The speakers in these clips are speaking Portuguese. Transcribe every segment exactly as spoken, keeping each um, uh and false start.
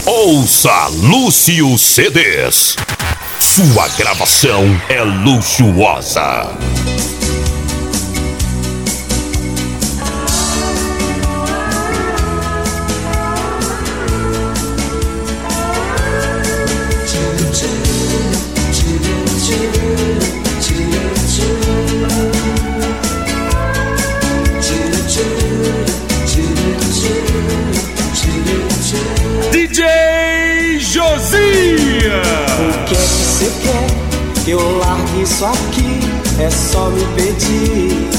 Ouça Lúcio C Ds. Sua gravação é luxuosa. D J Josias. O que é que você quer que eu largue isso aqui? É só me pedir.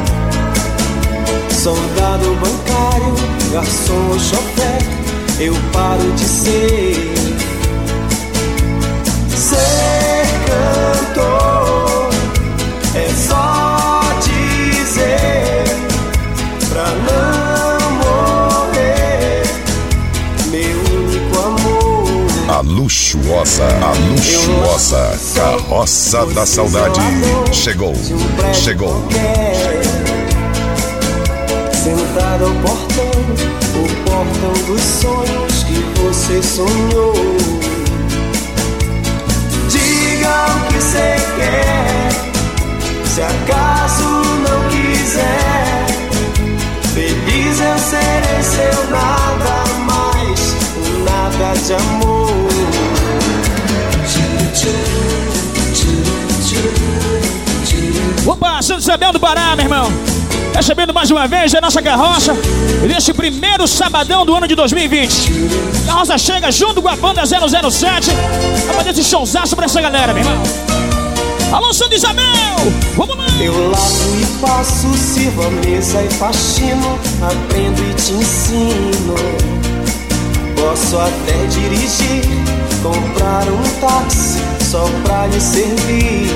Soldado bancário, garçom ou chofer, eu paro de ser. Ser cantor é só dizer pra não morrer, meu único amor. A luxuosa, a luxuosa carroça da saudade chegou, chegou. Sentado ao portão, o portão dos sonhos que você sonhou. Diga o que você quer, se acaso não quiser. Feliz eu serei seu nada mais, nada de amor. Opa, Santo Isabel do Pará, meu irmão. Recebendo mais uma vez a nossa carroça neste primeiro sabadão do ano de dois mil e vinte. A carroça chega junto com a banda zero zero sete pra fazer esse showzaço pra essa galera, meu irmão. Alô, Santo Isabel, vamos lá! Eu lavo e faço, sirvo a mesa e faxino, aprendo e te ensino. Posso até dirigir, comprar um táxi só pra lhe servir.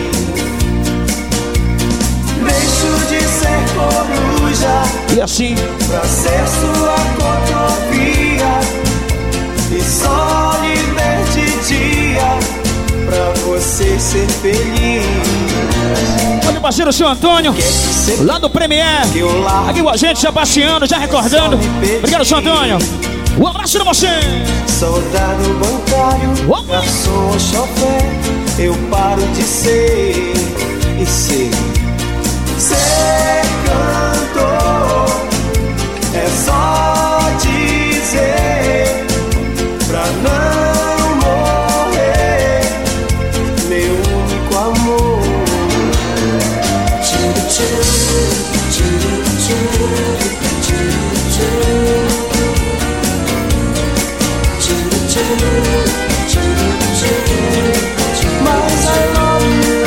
Deixo de ser coruja e assim pra ser sua cotovia, e só lhe ver de dia pra você ser feliz. Olha o parceiro, o seu Antônio, lá do Premier, aqui com a gente, já passeando, já recordando. Obrigado, seu Antônio. Um abraço pra você. Soldado bancário, garçom ou chofer, eu paro de ser e ser. Ser cantor é só dizer pra não morrer, meu único amor. Mas I love you.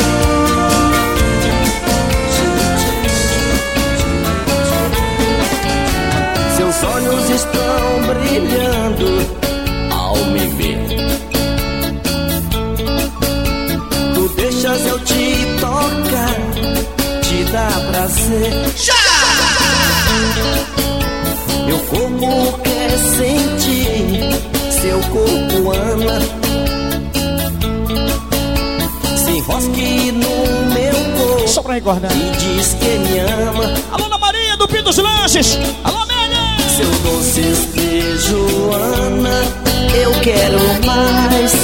Seus olhos estão brilhando ao me ver. Tu deixas eu te tocar, te dá prazer. Já! Meu corpo quer sentir, seu corpo ama. Se enrosque no meu corpo, só pra recordar, e diz que me ama. Alô, Ana Maria do Pinto dos Lanches. Alô, Amélia. Seu doce beijo, Ana, eu quero mais.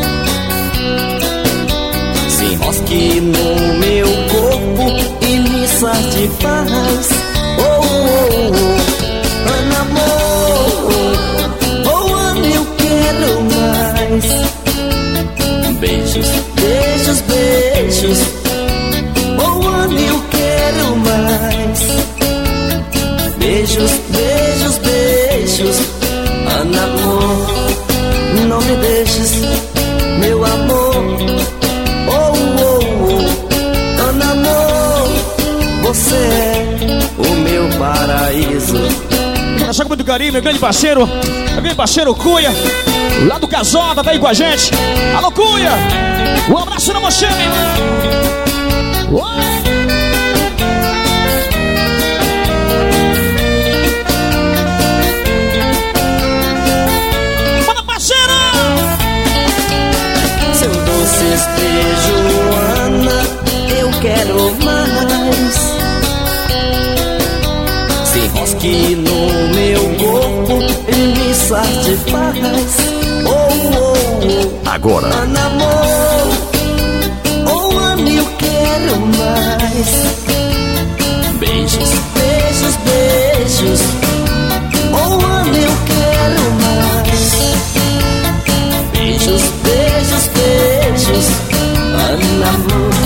Se enrosque no meu corpo e me satisfaz. Oh, oh, oh, Ana, amor, oh, Ana, eu quero mais. Beijos, beijos, beijos, oh, Ana, eu quero mais. Beijos, beijos, beijos, Ana, amor, não me deixes, meu amor. Oh, oh, oh, Ana, amor, você é o meu paraíso. Abraço com muito carinho, meu grande parceiro, meu grande parceiro Cunha, lá do Casota, tá aí com a gente. Alô, Cunha, um abraço pra você, meu irmão. Ué. Beijo, Ana, eu quero mais. Se enrosque no meu corpo e me satisfaz. Oh, Agora. Amor, oh, amo, eu quero mais. Beijos, beijos, beijos. Oh, amo, eu quero mais. Beijos, beijos, beijos. Amor.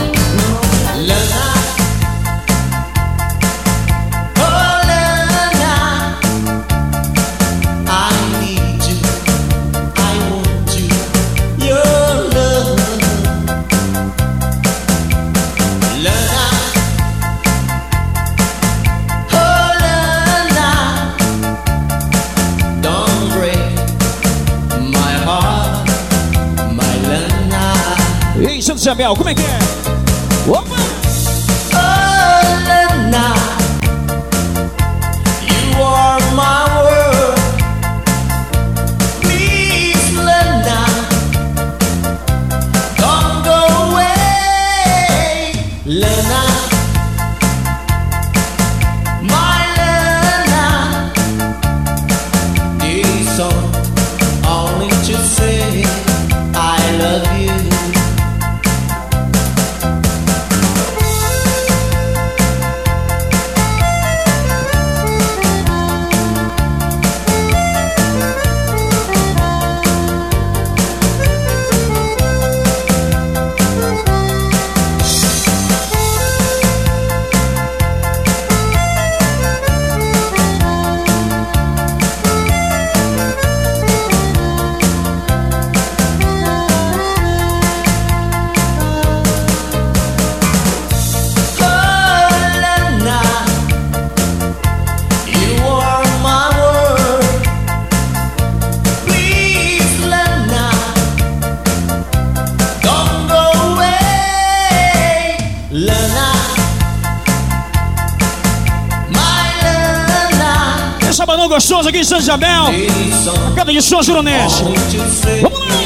Isabel, como é que é? Opa! Oh, Lana, you are my world. Please, Lana, don't go away. Lana, my Lana, this song only to say I love you. Gostoso aqui em Santa Isabel, a cada de São Juronense. Vamos lá!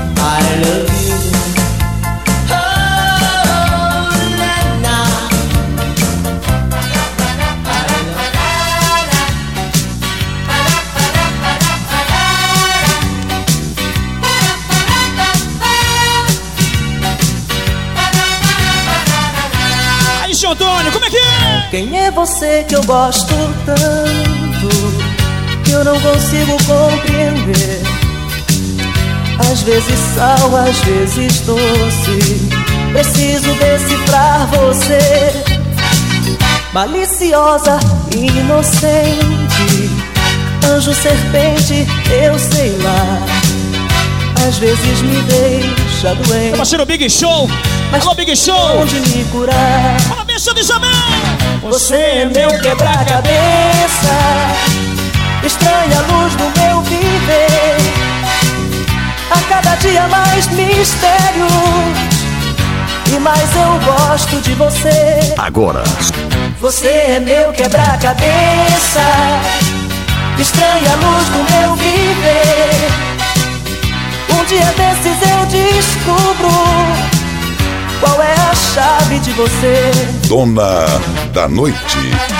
Aí, seu Antônio, como é que é? Quem é você que eu gosto tanto? Eu não consigo compreender. Às vezes sal, às vezes doce. Preciso decifrar você. Maliciosa, inocente, anjo, serpente, eu sei lá. Às vezes me deixa doente. Meu parceiro Big Show. Mas alô, Big Show. Onde me curar? Parabéns, Santa Isabel. Você é meu quebra-cabeça. Estranha luz do meu viver. A cada dia mais mistérios. E mais eu gosto de você. Agora. Você é meu quebra-cabeça. Estranha luz do meu viver. Um dia desses eu descubro qual é a chave de você. Dona da Noite.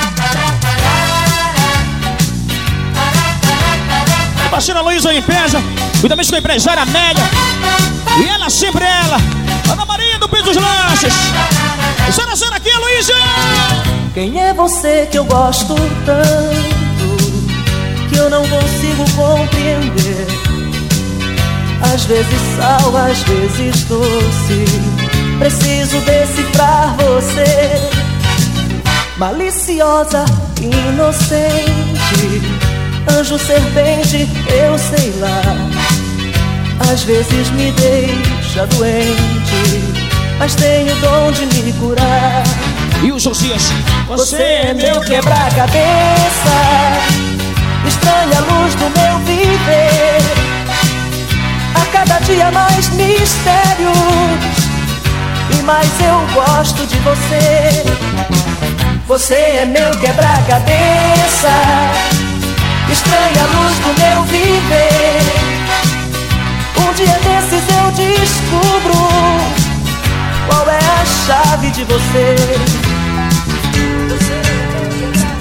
Parceira Luísa Limpeza, e também com a empresária Amélia. E ela sempre ela, Ana Maria do Piso dos Lanches. Zero zero aqui, Luísa! Quem é você que eu gosto tanto, que eu não consigo compreender? Às vezes sal, às vezes doce. Preciso decifrar você. Maliciosa, inocente, anjo, serpente, eu sei lá. Às vezes me deixa doente, mas tenho o dom de me curar. E o Josias? Você é meu quebra-cabeça. Estranha luz do meu viver. A cada dia mais mistérios. E mais eu gosto de você. Você é meu quebra-cabeça. Estranha luz do meu viver. Um dia desses eu descubro qual é a chave de você.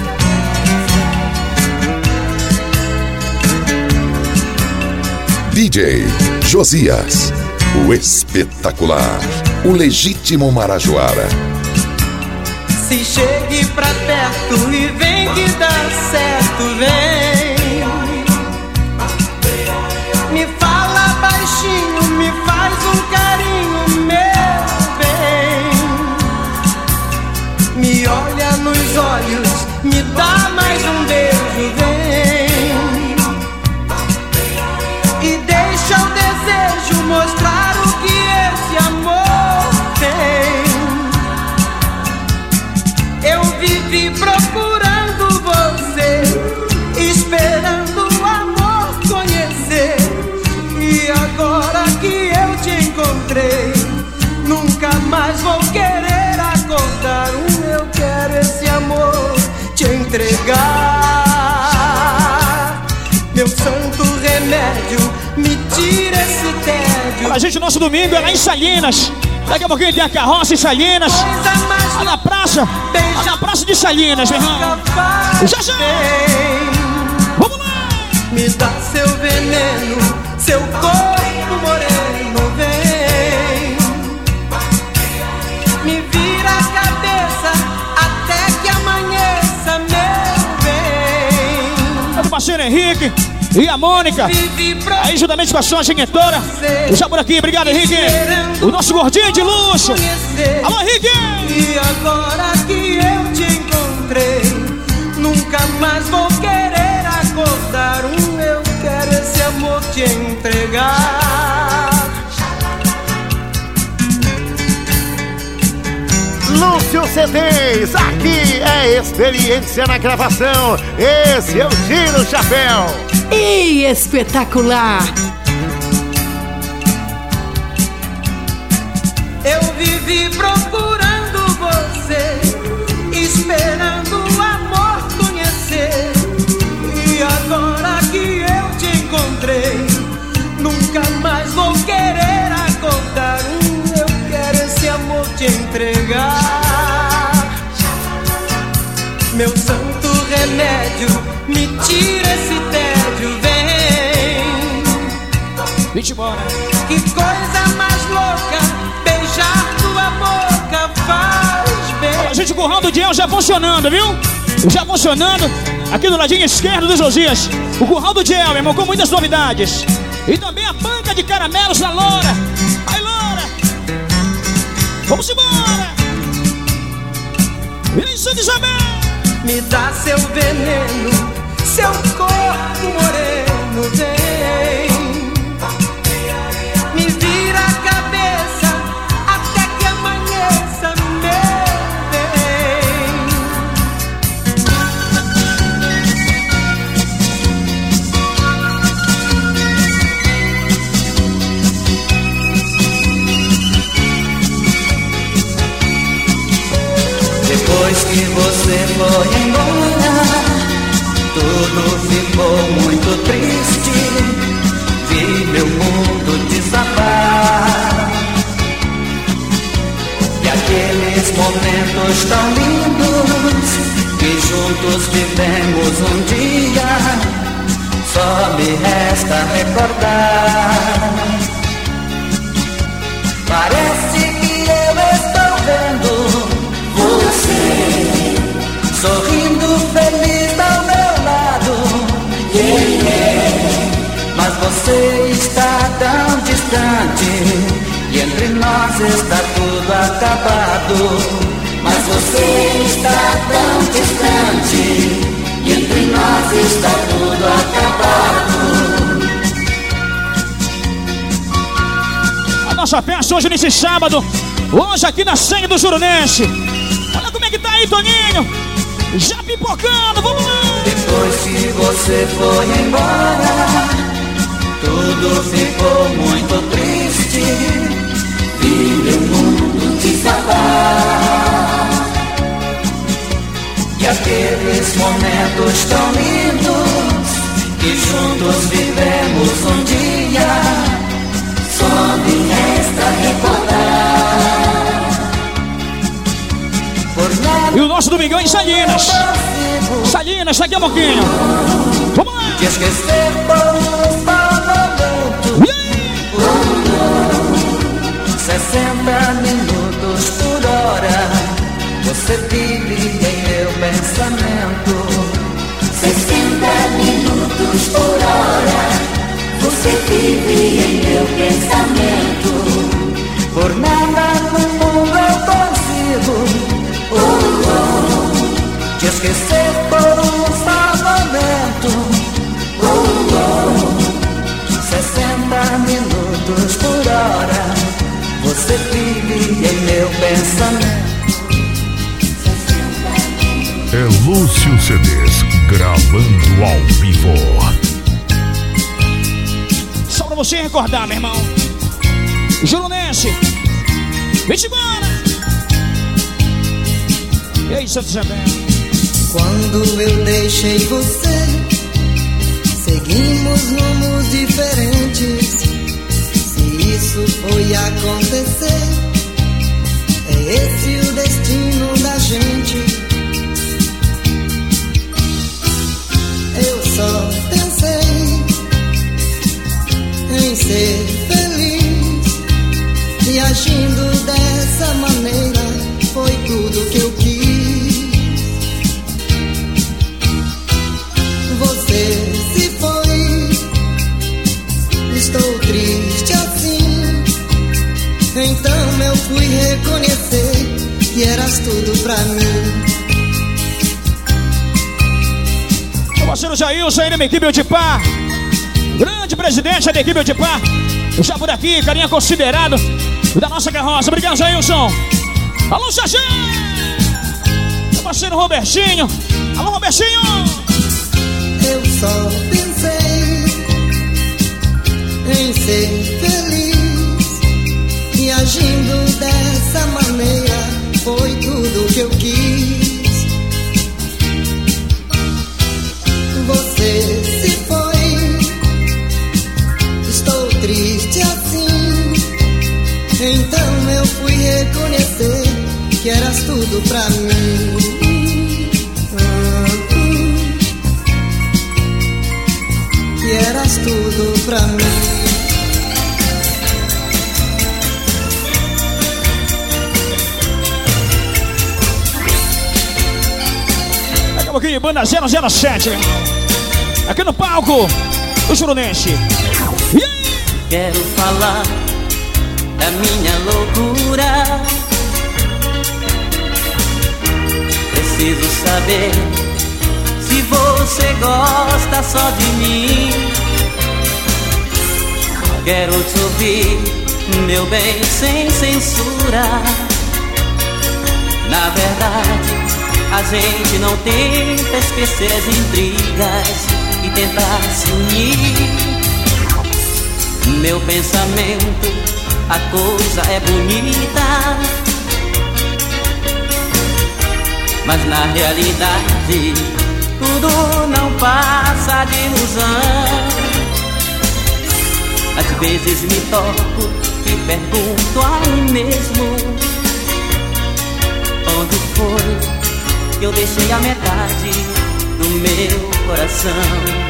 D J Josias, o espetacular, o legítimo Marajoara. Se chegue pra perto e vem que dá certo, vem. Me fala baixinho, me faz um carinho, meu bem. Me olha nos olhos, me dá mais um beijo, vem. E deixa o desejo mostrar o que esse amor tem. Eu vivi procurando você, esperando o amor conhecer. E agora que eu te encontrei, nunca mais vou querer acordar. Um eu quero esse amor te entregar. Meu santo remédio, me tira esse tédio. Olha, gente, nosso domingo é lá em Salinas. Daqui a pouquinho tem a carroça em Salinas. Lá na praça, lá na praça de Salinas, meu irmão. Já, já. Vamos lá. Me dá seu veneno, seu corpo moreno, vem. Me vira a cabeça até que amanheça, meu bem. É do parceiro Henrique e a Mônica, aí juntamente com a sua gentora. Já por aqui, obrigado, Henrique. O nosso gordinho de luxo. Alô, Henrique. E agora que eu te encontrei, nunca mais vou querer acordar. Um eu quero esse amor te entregar. Lúcio C Ds, aqui é experiência na gravação. Esse eu tiro o chapéu. E espetacular. Eu vivi procurando você, esperando o amor conhecer. E agora que eu te encontrei, nunca mais vou querer acordar. Um eu quero esse amor te entregar. Meu santo remédio, me tira esse tédio, vem. Vinte embora. Que coisa mais louca, beijar tua boca faz bem. Olha, gente, o curral do Diel já funcionando, viu? Já funcionando. Aqui do ladinho esquerdo do Josias. O curral do Diel, meu irmão, com muitas novidades. E também a banca de caramelos da Loura. Aí, Loura. Vamos embora. E aí, Santa Isabel. Me dá seu veneno, seu corpo moreno, vem. Me vira a cabeça até que amanheça, meu bem. Depois que você foi embora, tudo ficou muito triste. Vi meu mundo desabar. E aqueles momentos tão lindos que juntos vivemos um dia, só me resta recordar. Parece que eu estou vendo você sorrindo feliz ao meu lado, yeah, yeah. Mas você está tão distante e entre nós está tudo acabado. Mas você está tão distante e entre nós está tudo acabado. A nossa festa hoje nesse sábado, hoje aqui na Senha do Jurunense. Olha como é que tá aí, Toninho. Já pipocando, vamos lá. Depois que você foi embora, tudo ficou muito triste. Vi meu mundo desabar. E aqueles momentos tão lindos que juntos vivemos um dia, só me resta recordar. E o nosso domingão em Salinas. Salinas, daqui a pouquinho. Vamos lá. Te esquecer por um só momento. sessenta minutos por hora. Você vive em meu pensamento. Sessenta minutos por hora. Você vive em meu pensamento. Por nada no mundo eu consigo oh, oh, te esquecer por um só momento. Oh, oh, sessenta minutos por hora. Você vive em meu pensamento. É Lúcio C Ds gravando ao vivo. Só pra você recordar, meu irmão. Jurunense, Vitimana. E aí, Santo Isabel? Quando eu deixei você, seguimos rumos diferentes. Se isso foi acontecer, é esse o destino da gente. Eu só pensei em ser feliz, e agindo dessa maneira foi tudo que eu quis. Você se foi, estou triste assim. Então eu fui reconhecer que eras tudo pra mim. Meu parceiro Jailson, aí da minha equipe de Pá, grande presidente da equipe de Pá, já por aqui, carinha considerado da nossa carroça. Obrigado, Jailson. Alô, Sargento! Meu parceiro Robertinho. Alô, Robertinho! Eu só pensei em ser feliz, e agindo dessa maneira foi tudo que eu quis. Você se foi, estou triste assim. Então eu fui reconhecer que eras tudo pra mim. Que eras tudo pra mim. Daqui a pouquinho, banda zero zero sete. Aqui no palco, o Jurunense. Quero falar da minha loucura. Preciso saber se você gosta só de mim. Quero te ouvir, meu bem, sem censura. Na verdade, a gente não tenta esquecer as intrigas e tentar se unir. Meu pensamento, a coisa é bonita, mas na realidade tudo não passa de ilusão. Às vezes me toco e pergunto a mim mesmo: onde foi que eu deixei a metade do meu coração?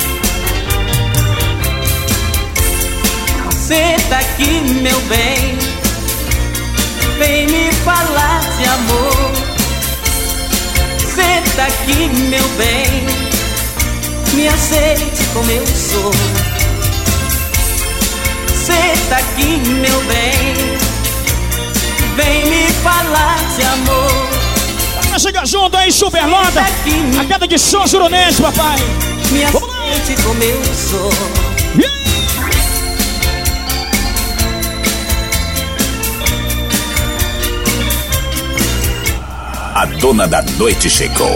Senta aqui, meu bem, vem me falar de amor. Senta aqui, meu bem, me aceite como eu sou. Senta aqui, meu bem, vem me falar de amor. Vai chegar junto aí, Superlota, a queda de som Jurunense, papai. Me aceite como eu sou. Yeah. A dona da noite chegou.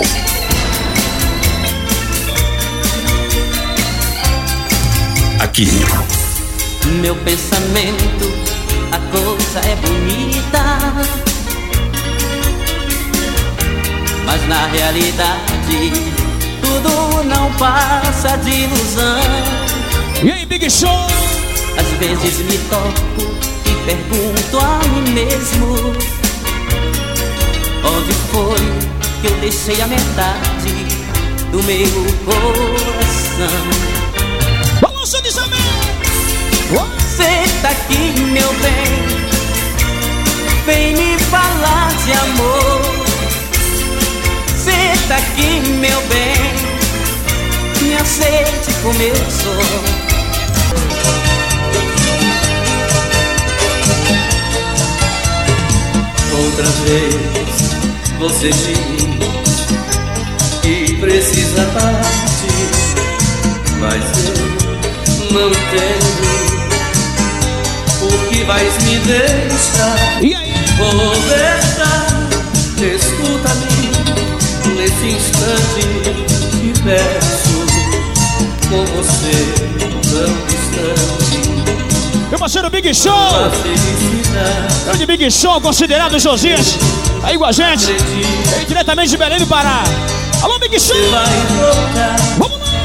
Aqui. Meu pensamento, a coisa é bonita, mas na realidade tudo não passa de ilusão. E aí, Big Show? Às vezes me toco e pergunto a mim mesmo: onde foi que eu deixei a metade do meu coração? Balança de Isabel! Senta aqui, meu bem, vem me falar de amor. Senta aqui, meu bem, me aceite como eu sou. Outra vez você diz que precisa partir, mas eu não entendo por que vais me deixar. E aí? Conversa, escuta-me nesse instante, te peço, com você tão distante. Meu parceiro Big Show, grande Big Show, considerado Josias, aí com a gente, aí diretamente de Belém do Pará. Alô, Big Show! Você vai voltar, vamos lá!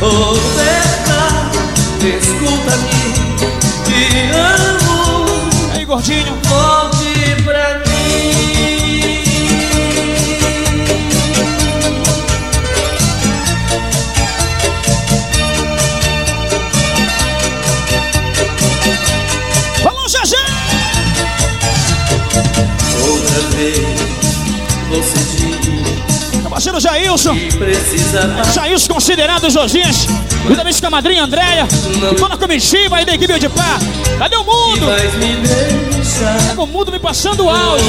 Conversa, escuta-me, te amo. Aí, gordinho, volte pra mim. vamos, Jajá! Outra vez você diz meu parceiro Jailson, que precisa Jailson considerado Josias, juntamente com a madrinha Andréia, e toda a comitiva aí da equipe de pá. Cadê o mundo? Cadê o mundo me passando o áudio?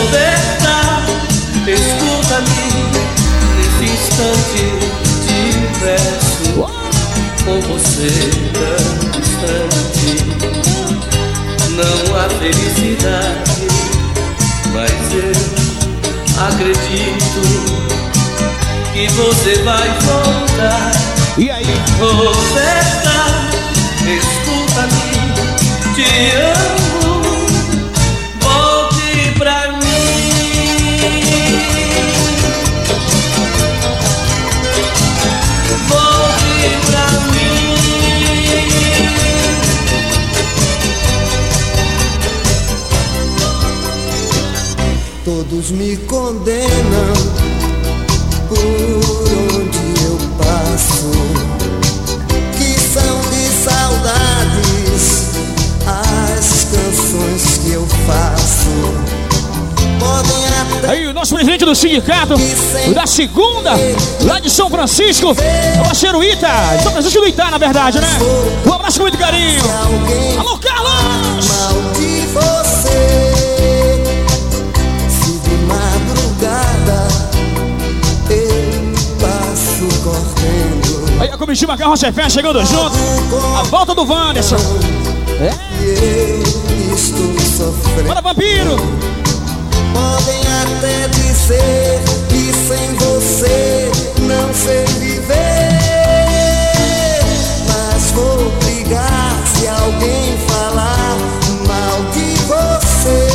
Escuta-me nesse instante, te peço, com você tão distante. Não há felicidade, mas eu acredito que você vai voltar. E aí? Conversa, escuta-me, te amo, volte pra mim. Volte pra mim. Todos me condenam por onde eu passo, que são de saudades as canções que eu faço. Podem até aí o nosso presidente do sindicato da segunda, lá de São Francisco, o parceiro Ita, de São Francisco do Ita, na verdade, né? Um abraço com muito carinho. Alô, Carlos! Mal de você, se de madrugada eu passo correndo. Aí a comitiva Carroça Fé chegando junto. A volta do Wanderson. É. Eu estou sofrendo. Bora, vampiro! Podem até dizer que sem você não sei viver, mas vou brigar se alguém falar mal de você.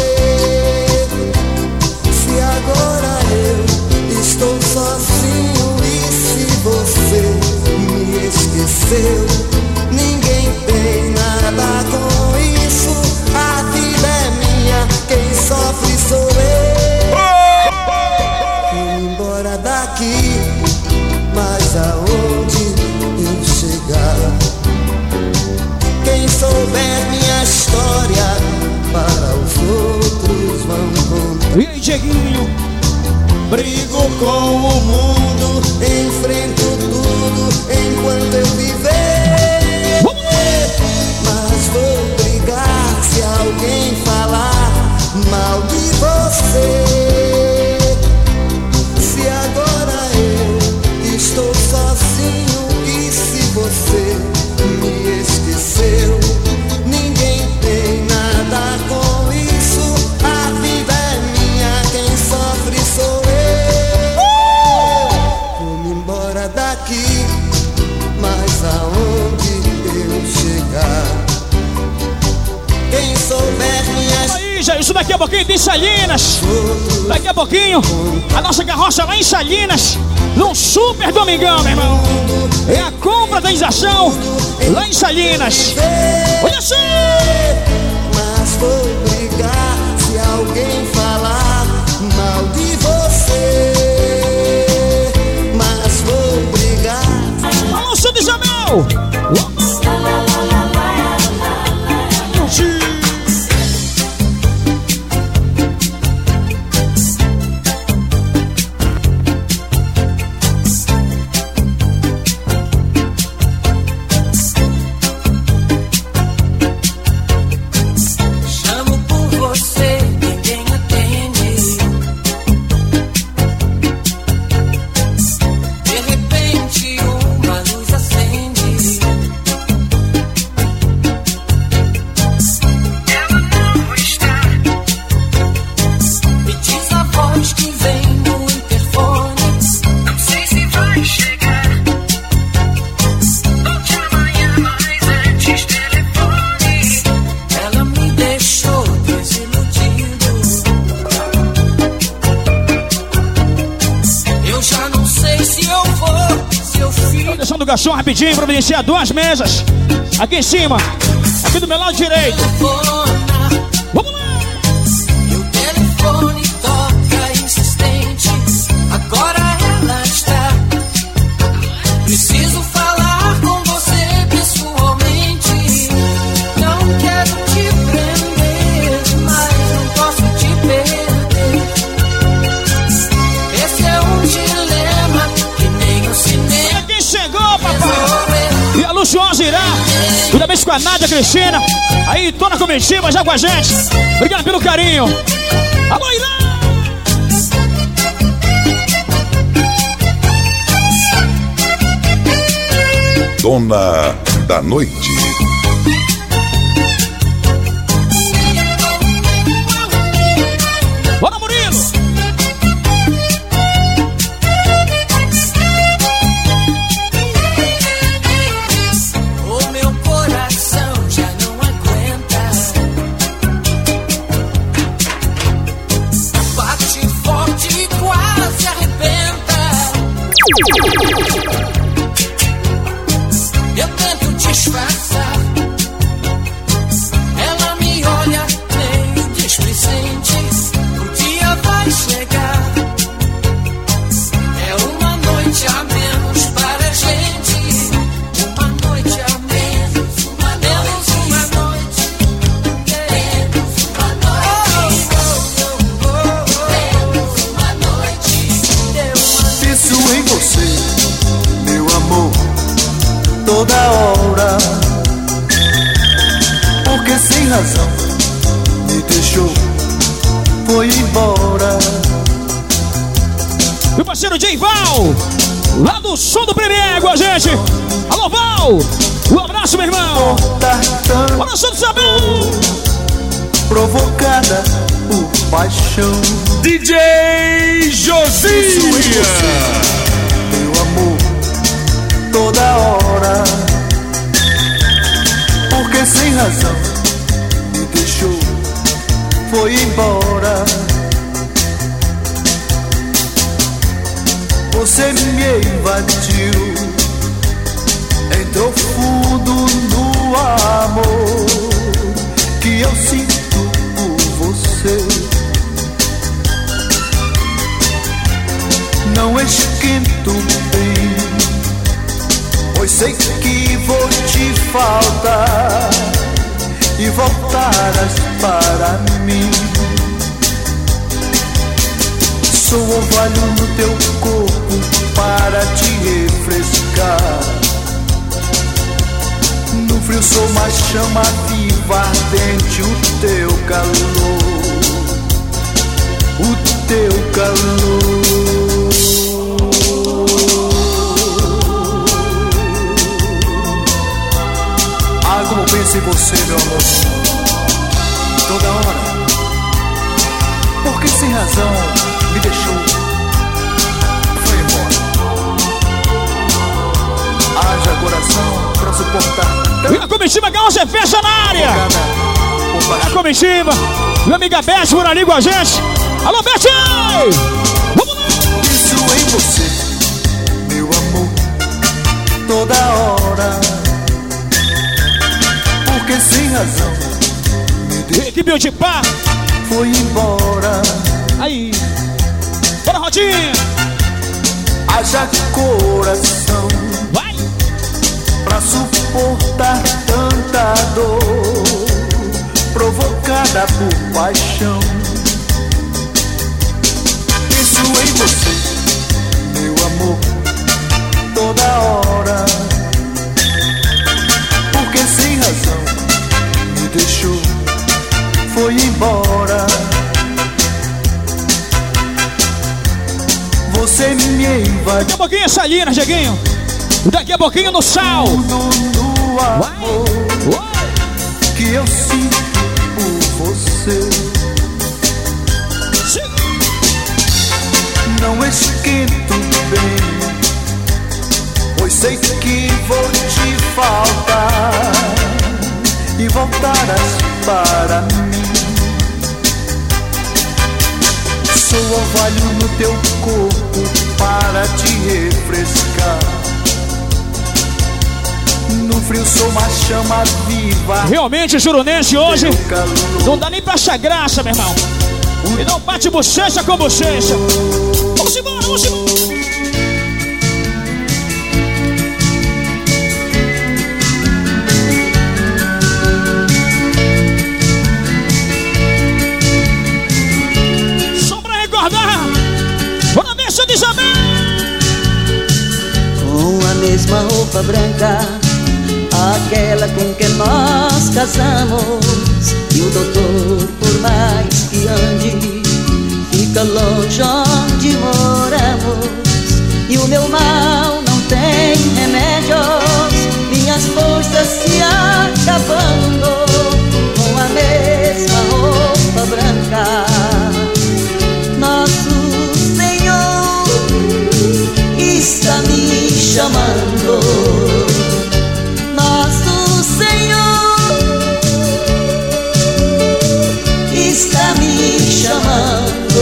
Se agora eu estou sozinho e se você me esqueceu, ninguém tem nada com isso. A vida é minha, quem sofre sou eu. Vou embora daqui, mas aonde eu chegar, quem souber minha história, para os outros vão contar. E aí, Dieguinho? Brigo com o mundo, enfrento tudo enquanto eu viver. Mas vou brigar se alguém falar mal de você. Se agora eu estou sozinho e se você me esqueceu, ninguém tem nada com isso. A vida é minha, quem sofre sou eu. Vou-me embora daqui, mas aonde eu chegar, quem souber minha história. Aí, já, isso daqui a pouquinho tem Salinas. Daqui a pouquinho, a nossa carroça lá em Salinas, num super domingão, meu irmão. É a confraternização lá em Salinas. Olha só! Mas vou brigar se alguém falar mal de você. Mas vou brigar. Alô, Santo Isabel! garçom rapidinho, providenciar duas mesas. Aqui em cima, aqui do meu lado direito. Vamos lá! Meu telefone toca insistente. Agora ela está. Preciso falar com você pessoalmente. Não quero te prender, mas não posso te perder. Esse é um dilema que nem o cinema. Quem chegou, papai? E a Luciosa irá. Cuida bem com a Nádia Cristina. Aí, toda a comitiva já com a gente. Obrigado pelo carinho. Alô, Irã! Dona da Noite. Bora, Murilo! O meu coração já não aguenta. Bate forte e quase arrebenta. Eu tento disfarçar. Ela me olha meio displicente. O dia vai chegar. É uma noite a menos para a gente. Uma noite a menos. Uma menos uma noite. Menos uma noite. Menos uma noite. Penso em você, meu amor, toda hora. Porque sem razão me deixou, foi embora. Meu parceiro J Val, lá do som do Premier com a gente. Alô, Val! Um abraço, meu irmão. Tá tão Bora, som do sabor. provocada por paixão. D J Josias. Meu amor, toda hora. Porque sem razão me deixou, foi embora. Você me invadiu, entrou fundo no amor que eu sinto por você. Não esquento bem, pois sei que vou te faltar e voltarás para mim. Sou orvalho no teu corpo para te refrescar. No frio sou uma chama viva, ardente o teu calor, o teu calor. Ah, como penso em você, meu amor, toda hora. Porque sem razão me deixou, foi embora. Haja coração pra suportar. E a comitiva Gaúcha fecha na área. A comitiva, minha amiga Beth por ali com a gente. Alô, Beth! Vamos lá! Penso em você, meu amor, toda hora. Porque sem razão me deixou, Equipe de pá. foi embora. Aí. Bora, Rodinha. Haja coração Vai. pra suportar tanta dor provocada por paixão. Penso em você, meu amor, toda hora. Porque sem razão me deixou, foi embora. Você me invadiu. Daqui a pouquinho é Salinas, Dieguinho. Daqui a pouquinho no sal. No amor que eu sinto por você. Sim. Não esquento bem, pois sei que vou te faltar e voltarás para mim. Sou orvalho no teu corpo para te refrescar. eu sou uma chama viva. Realmente, o Jurunense hoje não dá nem pra achar graça, meu irmão. E não bate bochecha com bochecha. Vamos embora, vamos embora. Só pra recordar, vou na mesa de Isabel. Com a mesma roupa branca, aquela com que nós casamos. E o doutor, por mais que ande, fica longe onde moramos. E o meu mal não tem remédios, minhas forças se acabando. Com a mesma roupa branca, nosso Senhor está me chamando. Nosso Senhor está me chamando.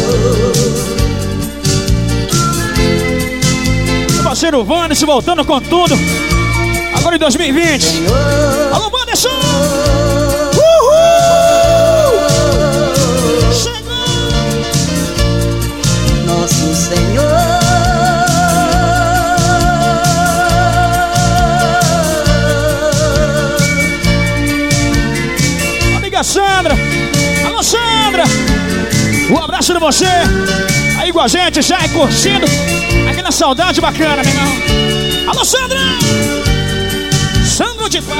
Meu parceiro Wanderson voltando com tudo. Agora em dois mil e vinte. Senhor. Alô, Wanderson! Uhul! Chegou! Nosso Senhor Sandra, alô Sandra, um abraço de você aí com a gente já e curtindo aquela saudade bacana, meu irmão. Alô Sandra, Sandra de paz.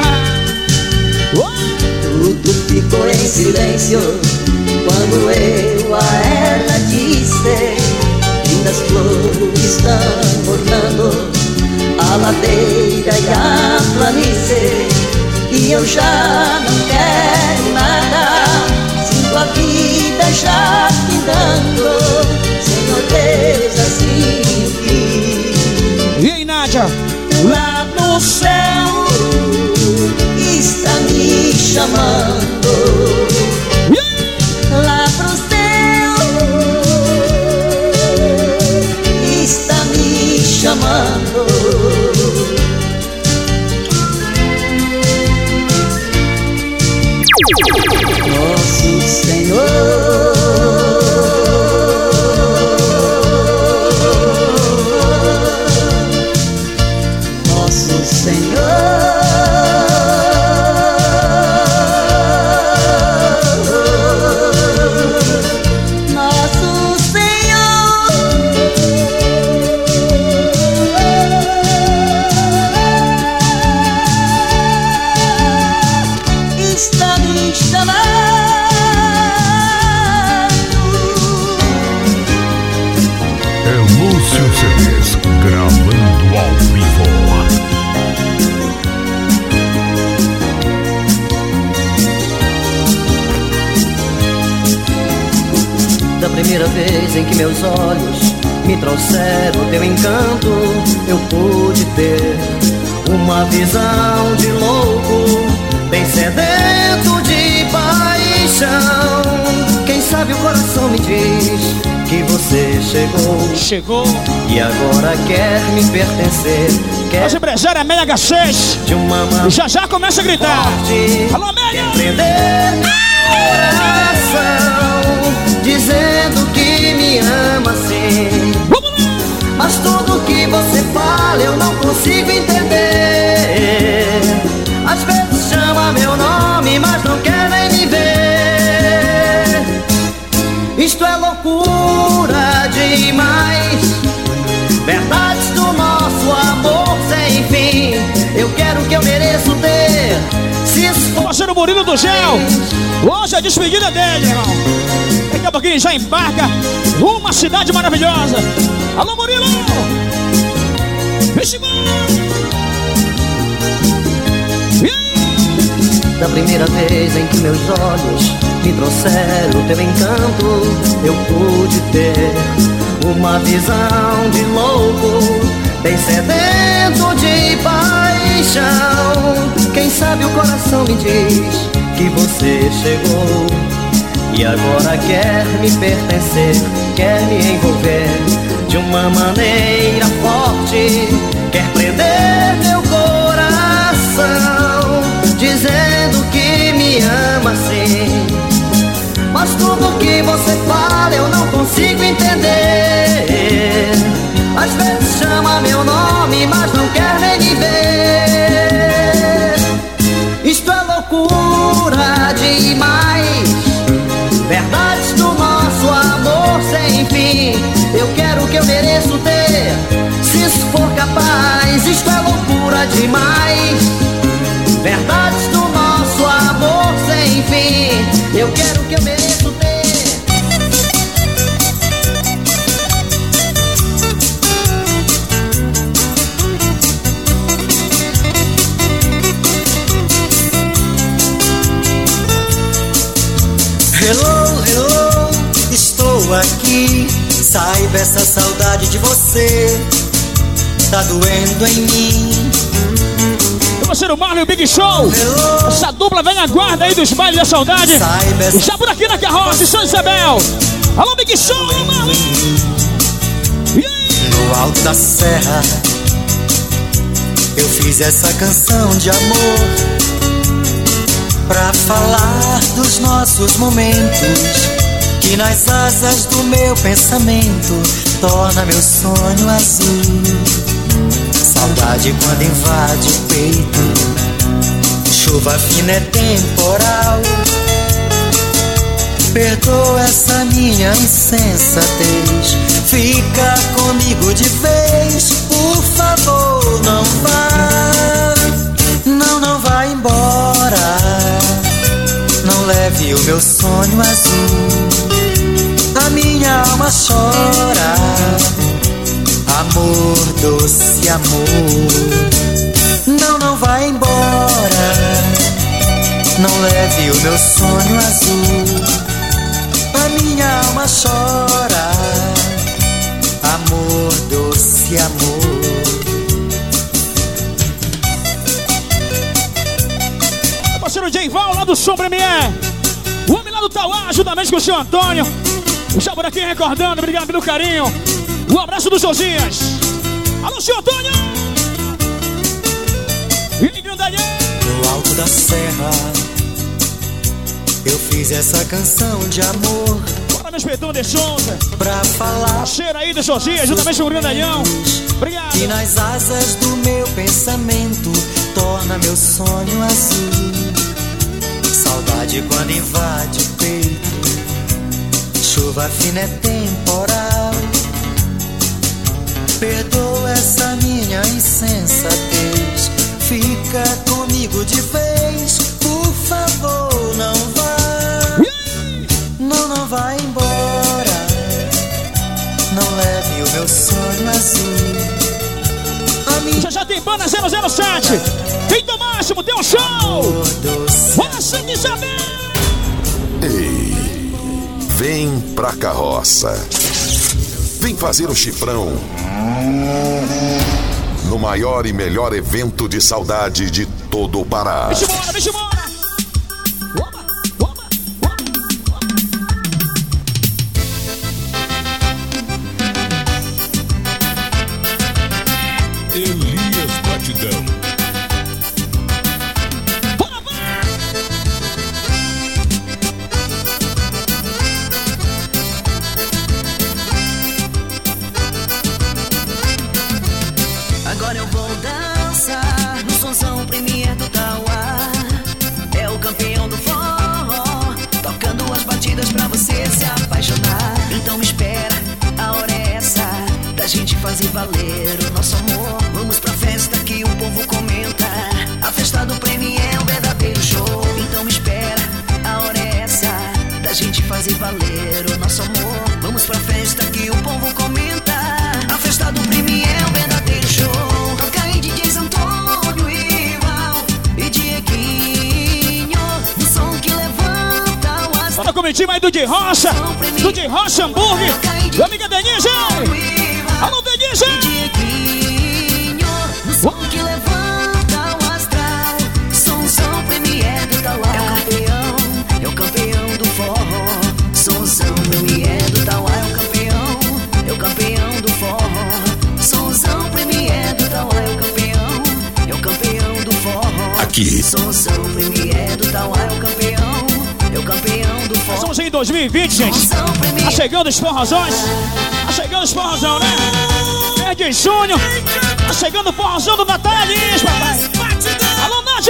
Tudo ficou em silêncio quando eu a ela disse: lindas flores estão ornando a ladeira e a planície, e eu já não quero nada, sinto a vida já findando. Senhor Deus, assim eu quis. E aí, Nádia? Lá no céu está me chamando. Lá pro céu está me chamando. Nosso Senhor Nosso Senhor Nosso Senhor está me chamando. É Lúcio C Ds gravando ao vivo. Da primeira vez em que meus olhos me trouxeram o teu encanto, eu pude ter uma visão de louco, bem sedento de paixão. Quem sabe o coração me diz que você chegou, chegou e agora quer me pertencer. Quer as empresárias Amélia H seis de uma mão já já começa a gritar forte, alô Amélia! quer prender coração, dizendo que me ama assim. Mas tudo que você fala eu não consigo entender. Às vezes chama meu nome, mas não quer nem me ver. Isto é loucura demais, verdades do nosso amor sem fim. Eu quero o que eu mereço ter. Se esforçar, parceiro Murilo do Gel, hoje é a despedida dele, irmão. Daqui a pouquinho já embarca rumo à cidade maravilhosa. Alô Murilo! Vixe, da primeira vez em que meus olhos me trouxeram o teu encanto, eu pude ter uma visão de louco, bem sedento de paixão. Quem sabe o coração me diz que você chegou e agora quer me pertencer, quer me envolver de uma maneira forte, quer prender meu coração. consigo entender. Às vezes chama meu nome, mas não quer nem me ver. Isto é loucura demais, verdades do nosso amor sem fim. Eu quero o que eu mereço ter, se isso for capaz. Isto é loucura demais, verdades do nosso amor sem fim. Eu quero o que eu mereço ter. Hello, hello, estou aqui. Saiba, essa saudade de você tá doendo em mim. Meu parceiro Marlon e o Big Show, hello. Essa dupla vem na guarda aí dos bailes da saudade. Saiba, já por aqui na carroça, São Isabel. Alô, Big Show, Marlon. No alto da serra eu fiz essa canção de amor pra falar dos nossos momentos, que nas asas do meu pensamento torna meu sonho azul. Saudade quando invade o peito, chuva fina é temporal. Perdoa essa minha insensatez, fica comigo de vez, por favor, não vá. Não, não vá embora, não leve o meu sonho azul. A minha alma chora, amor, doce amor. Não, não vá embora, não leve o meu sonho azul. A minha alma chora, amor, doce amor. Parceiro J-Val lá do Som Premier, o homem lá do Tauá, juntamente com o seu Antônio. Já por aqui recordando, obrigado pelo carinho. Um abraço do Josias. Alô, seu Antônio! E Grandalhão! No alto da serra eu fiz essa canção de amor. Bora, meu espetão de Souza. Pra falar. Cheira aí do Josias, juntamente com o Grandalhão. Obrigado. E nas asas do meu pensamento torna meu sonho azul. Saudade quando invade o peito, chuva fina é temporal. Perdoa essa minha insensatez, fica comigo de vez, por favor, não vá. Não, não vá embora, não leve o meu sonho azul. Já já tem banda zero zero sete. Tem do máximo, tem um show. Bora, Santa Isabel. Ei, vem pra carroça. Vem fazer o chifrão no maior e melhor evento de saudade de todo o Pará. Deixa embora, deixa embora. Opa, opa, opa. Elias Batidão. Bora, bora. Agora eu vou dançar no sonzão Premier do Tauá. É o campeão do forró, tocando as batidas pra você se apaixonar. Então me espera, a hora é essa da gente fazer valer o nosso amor. Vamos pra festa que o povo comenta, a festa do Premier é um verdadeiro show. Então me espera, a hora é essa da gente fazer valer o nosso amor. Vamos pra festa que o povo comenta, a festa do Premier é um verdadeiro show. Toca aí D Js Antônio e Val e Dieguinho, o som que levanta o astro. Bora com o time aí do J Rocha, do J Rocha Hambúrguer, meu amigo Denise. Alô, Denise. Dieguinho, o som que levanta o astral. Sonzão Premier do Tauá. É o campeão, é o campeão do forró. Sonzão Premier do Tauá é o campeão, é o campeão do forró. Sonzão Premier do Tauá é o campeão, é o campeão do forró. Aqui. Sonzão Premier do Tauá é o campeão, é o campeão do forró. Estamos em dois mil e vinte, gente. Tá chegando os forrozões. Tá chegando os forrozão, né? Mês de junho. Tá chegando o forrozão do Natal Lins, papai. Alô, Nádia!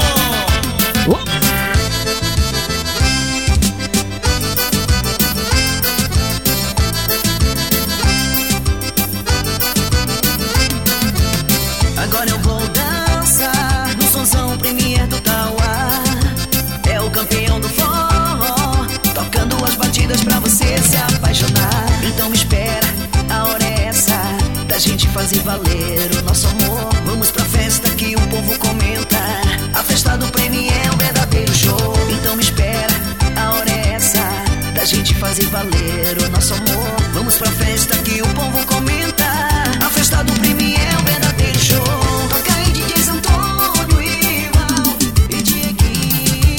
Agora eu vou dançar no sonzão Premier do Tauá. É o campeão do forró, tocando as batidas pra você se apaixonar. Então me espera, a hora é essa da gente fazer valer o nosso amor. Vamos pra festa que o povo comenta. A festa do Premier é um verdadeiro show. Então me espera, a hora é essa da gente fazer valer o nosso amor. Vamos pra festa que o povo comenta. A festa do Premier é um verdadeiro show. Toca aí D Js Antônio, Ival e Dieguinho.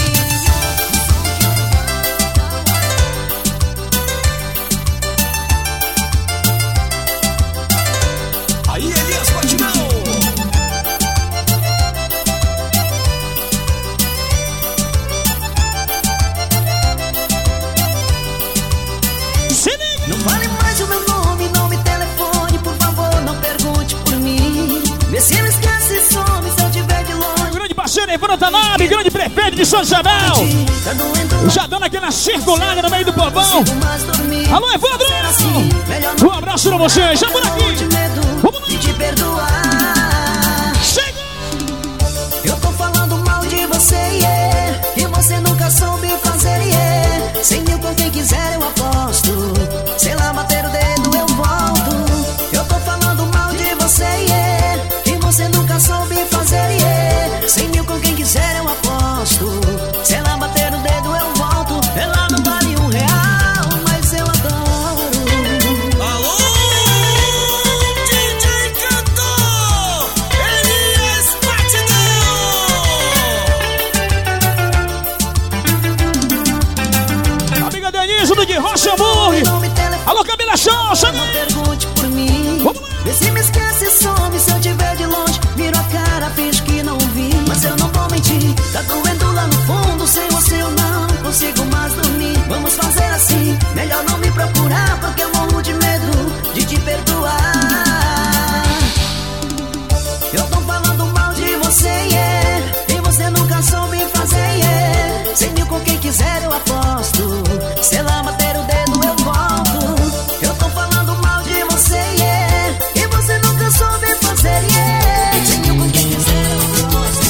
Aí, Elias Batidão. Não fale mais o meu nome, nome e telefone, por favor, não pergunte por mim. Vê se não esquece e some se eu tiver de longe. Grande parceiro Evandro Tanabe, grande prefeito de São Isabel. Tá doendo, já dando aqui na circulada no meio do povão. Alô, Evandro! Um abraço pra você, já por aqui. Vamos lá. De te perdoar. Chega! Eu tô falando mal de você, yeah, e você nunca soube fazer, yeah. Cem mil com quem quiser eu aposto. Sei lá, bater o dedo eu volto. Eu tô falando mal de você, yeah, e você nunca soube fazer, yeah. Cem mil com quem quiser eu aposto. Sei lá, bater o dedo eu volto. Ela não vale um real, mas eu adoro. Alô, D J Cantor, Elias Batidão. Amiga Denise do de Rocha Hambúrguer. Alô, Camila Show, chega aí. Pergunte por mim. Vê se me esquece e some se eu tiver de longe. Viro a cara, finge que não vi. Mas eu não vou mentir, tá doendo lá no fundo. Sem você eu não consigo mais dormir. Vamos fazer assim, melhor não me procurar, porque eu morro de medo de te perdoar. Eu tô falando mal de você, yeah, e você nunca soube fazer, yeah. Cem mil com quem quiser eu aposto. Sei lá, bater o dedo eu volto. Eu tô falando mal de você, yeah, e você nunca soube fazer, yeah. Cem mil com quem quiser eu aposto.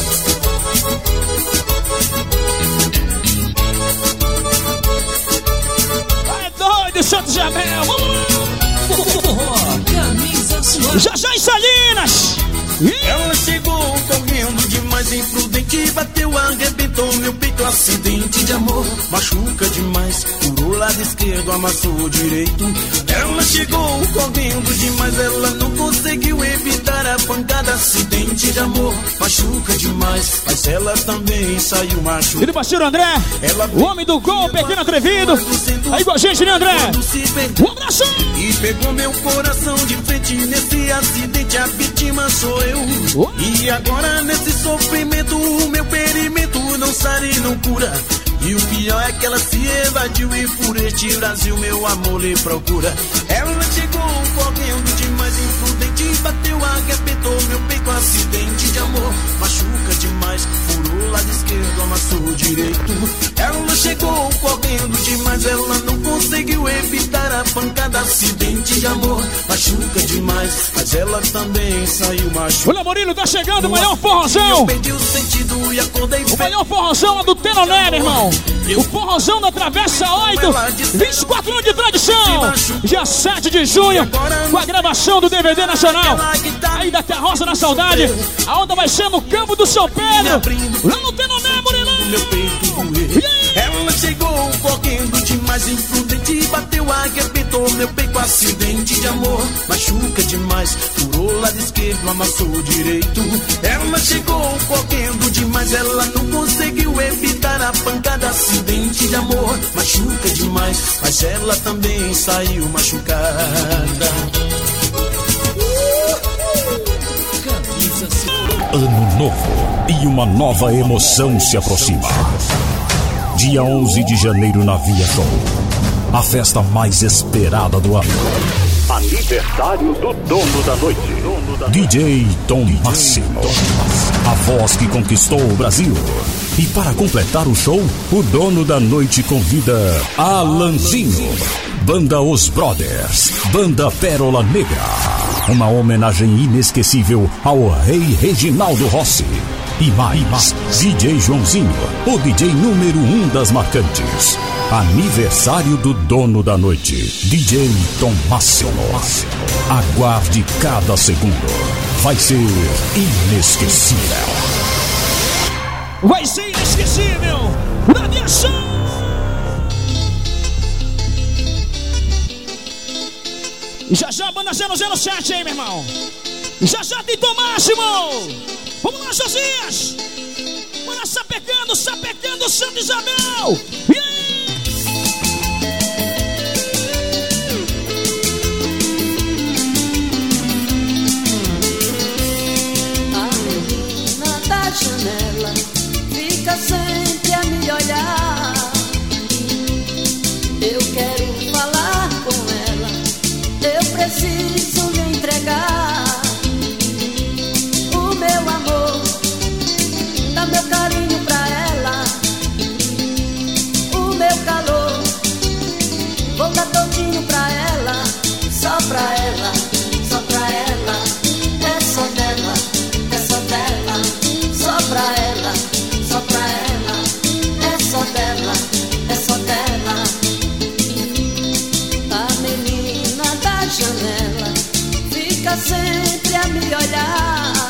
Vai doido, Santo Jamel. Já já em Salinas. Ela chegou correndo demais, imprudente, bateu, arrebentou meu peito, acidente de amor, machuca demais, furou lado esquerdo, amassou o direito. Ela chegou correndo demais, ela não conseguiu evitar a pancada, acidente de amor, machuca demais, mas ela também saiu machucada. E do parceiro André, o homem do gol, pequeno atrevido. Aí com a gente, né, André? Um abraço! E pegou meu coração de frente nesse acidente, a vítima sou eu. E agora nesse sofrimento o meu ferimento não sara e não cura. E o pior é que ela se evadiu e por este Brasil meu amor lhe procura. Ela chegou correndo demais, imprudente, bateu, arrebentou meu peito, acidente de amor, machuca demais, furou lado esquerdo, amassou o direito. Ela chegou correndo demais, ela não conseguiu evitar a pancada, acidente de amor, machuca demais, mas ela também saiu machucada. O Lamorino tá chegando, o maior forrozão. Eu perdi o sentido e acordei. O maior forrozão é do Tenoné, irmão. O forrozão da Travessa oito, vinte e quatro anos de tradição. Dia sete de junho, com a gravação do D V D nacional. Aí da Carroça na Saudade. A onda vai ser no campo do São Pedro, lá no Tenoné, Murilão. Ela chegou correndo demais, imprudente, bateu, arrebentou meu peito, acidente de amor, machuca demais, furou lado esquerdo, amassou o direito. Ela chegou correndo demais, ela não conseguiu evitar a pancada, acidente de amor, machuca demais, mas ela também saiu machucada. Ano novo e uma nova emoção se aproxima. Dia onze de janeiro na Via Show. A festa mais esperada do ano. Aniversário do dono da noite. D J Tom Máximo. A voz que conquistou o Brasil. E para completar o show, o dono da noite convida Alanzinho. Banda Os Brothers. Banda Pérola Negra. Uma homenagem inesquecível ao rei Reginaldo Rossi. E mais, D J Joãozinho, o D J número um das marcantes. Aniversário do dono da noite, D J Tom Máximo. Aguarde cada segundo. Vai ser inesquecível. Vai ser inesquecível. Na minha show. E já já, banda zero zero sete, hein, meu irmão? Já já tem Tom Máximo. Vamos lá, Josias. Bora sapecando, sapecando Santa Isabel. E aí? A menina da janela fica sempre a me olhar. Eu quero falar com ela, eu preciso lhe entregar o meu amor, dar meu carinho pra ela, o meu calor, vou dar todinho pra ela, só pra ela, só pra ela, é só dela, é só dela, só pra ela, só pra ela, é só dela, é só dela. A menina da janela fica sempre a me olhar.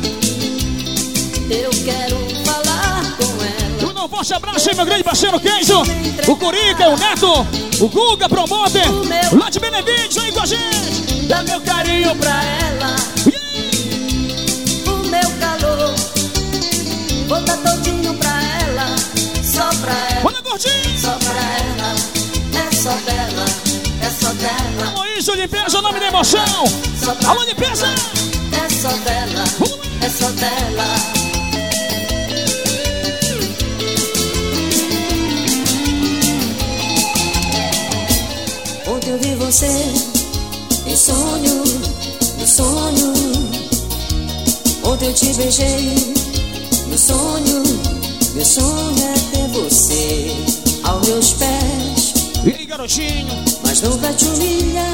Eu quero falar com ela. Um não forte abraço aí, meu grande parceiro Queijo, o Curica, o Neto, o Guga, promoter, lá de Benevides aí com a gente. Dá meu carinho pra ela, o meu calor, vou dar todinho pra ela, só pra ela. Bora, gordinho! Só pra ela, é só dela, é só dela. Alô, isso, limpeza, o nome da emoção. Alô, limpeza! É só dela, é só dela. Ontem eu vi você em sonho, no sonho. Ontem eu te beijei no sonho. Meu sonho é ter você aos meus pés. E aí, garotinho? Mas nunca te humilhar.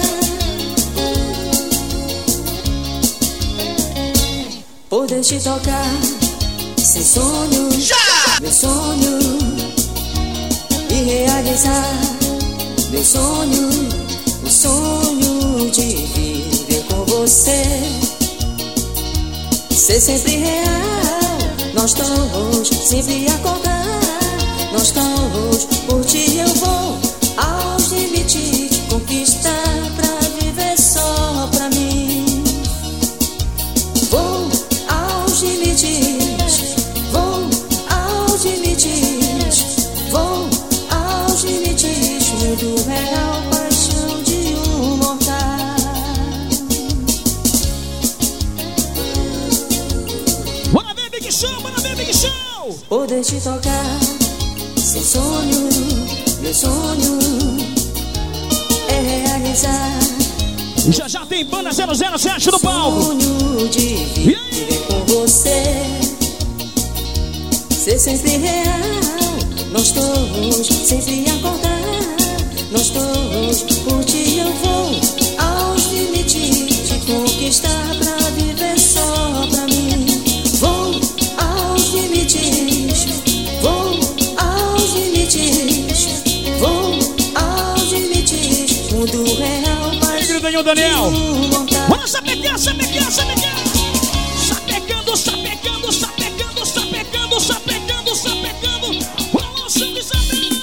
Poder te tocar sem sonho. Já! Meu sonho e realizar meu sonho, o sonho de viver com você, ser sempre real, nós todos sempre acordar, nós todos por ti eu vou aos limites conquistar pra viver só pra mim. Vou aos limites, vou aos limites, vou aos limites. Medo real, paixão de um mortal. Bora ver, Big Show, bora ver, Big Show. Poder te tocar sem sonho, meu sonho é realizar. Já já tem banda zero zero sete no palco. Sonho de viver com você, ser sempre real, nós todos sempre acordar. Nós todos por ti eu vou aos limites te conquistar pra viver só pra mim. Vou aos limites, vou aos limites, vou aos limites. Mundo real, mas Daniel, Daniel. Bora sapecar, sapecar, sapecar. Sapecando, sapecando, sapecando, sapecando, sapecando, sapecando. Alô, Santa Isabel.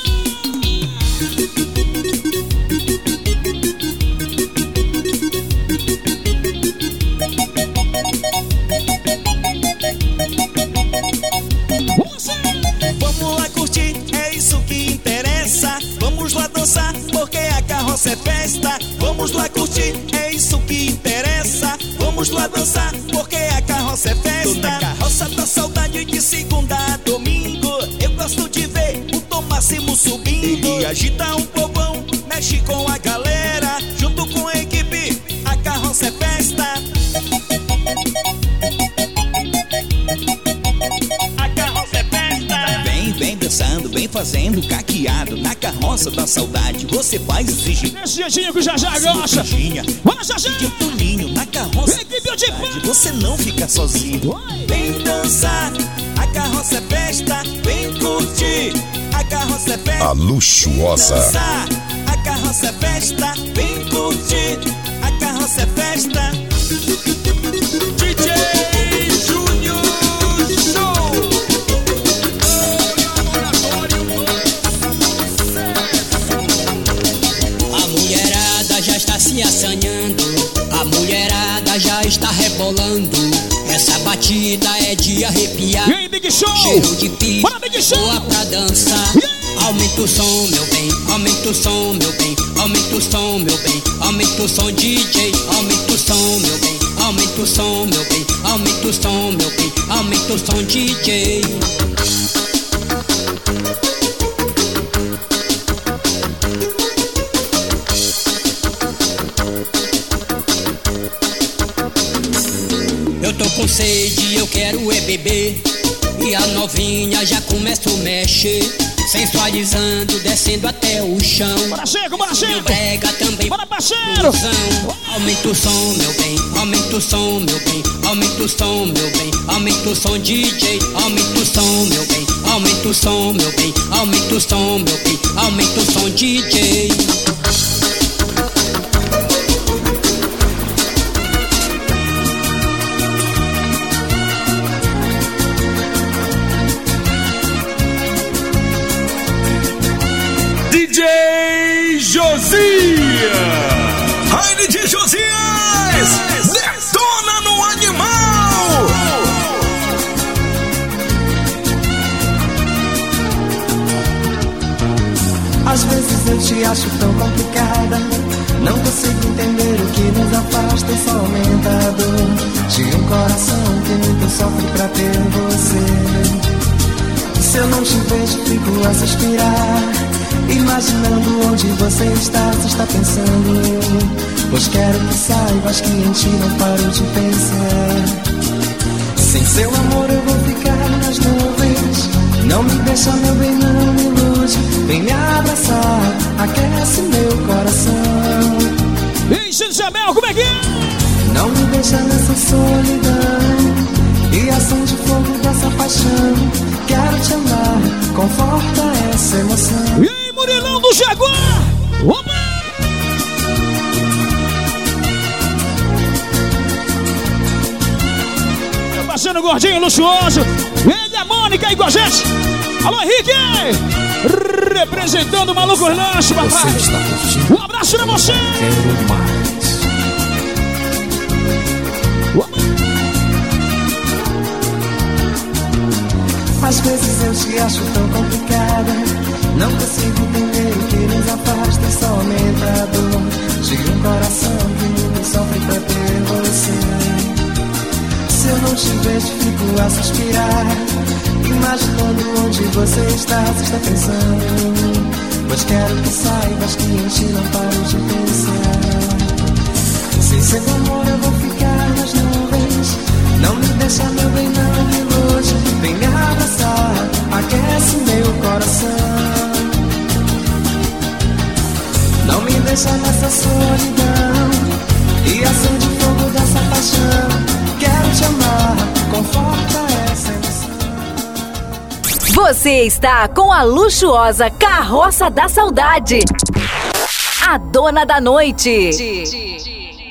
Vamos lá curtir, é isso que interessa. Vamos lá dançar, porque a carroça é festa. Vamos lá curtir, é isso que interessa. Vamos lá dançar, porque a carroça é festa. Tô na carroça da saudade de segunda a domingo. Eu gosto de ver o Tom Máximo subindo. Ele agita um povão, mexe com a galera. Junto com a equipe, a carroça é festa. A carroça é festa. Vem, vem dançando, vem fazendo caqueado. Na carroça da saudade você faz exigir. Esse jeitinho que o Jajá gosta. Bora, Jajá! De Tolinho na carroça equipe de paz. Você não fica sozinho. Vem dançar, a carroça é festa. Vem curtir, a carroça é festa. A luxuosa. Vem dançar, a carroça é festa. Vem curtir, a carroça é festa. D J Júnior Show. A mulherada já está se assanhando, a mulherada já está rebolando. Essa batida é de arrepiar. E aí, Big Show? Cheiro de piso, bora, Big Show! Boa pra dançar. Yeah! Aumenta o som, meu bem, aumenta o som, meu bem, aumenta o som, meu bem, aumenta o som, D J, aumenta o som, meu bem, aumenta o som, meu bem, aumenta o som, meu bem, aumenta o som, D J. Eu tô com sede, eu quero é beber. E a novinha já começa a mexer, sensualizando, descendo até o chão. Bora, Chico, bora, Chico! Brega também, bora, parceiro! Aumenta o som, meu bem, aumenta o som, meu bem, aumenta o som, meu bem, aumenta o som, D J, aumenta o som, meu bem, aumenta o som, meu bem, aumenta o som, meu bem, aumenta o som, D J. D J Josias! Ai, D J Josias! Detona no animal! Às vezes eu te acho tão complicada. Não consigo entender o que nos afasta e só aumenta a dor de um coração que muito sofre pra ter você. Se eu não te vejo, fico a suspirar, imaginando onde você está, se está pensando em mim. Pois quero que saibas que em ti não paro de pensar. Sem seu amor eu vou ficar nas nuvens. Não me deixa, meu bem, não me ilude. Vem me abraçar, aquece meu coração. Ei, Isabel, como é que é? Não me deixa nessa solidão e acende fogo dessa paixão. Quero te amar, conforta essa emoção. E aí, Murilão do Jaguar! Opa! Meu parceiro gordinho, luxuoso. Ele, a Mônica aí com a gente. Alô, Henrique! Representando o Maluco Lanche, papai. Um abraço pra você! Quero mais. Opa! Às vezes eu te acho tão complicada. Não consigo entender o que nos afasta e só aumenta a dor de um coração que muito sofre pra ter você. Se eu não te vejo, fico a suspirar, imaginando onde você está, se está pensando em mim. Pois quero que saibas que em ti não paro de pensar. Sem seu amor eu vou ficar nas nuvens. Não me deixa, meu bem, não me ilude. Vem me abraçar, aquece meu coração. Não me deixa nessa solidão e acende o fogo dessa paixão. Quero te amar, conforta essa emoção. Você está com a luxuosa Carroça da Saudade, a dona da noite.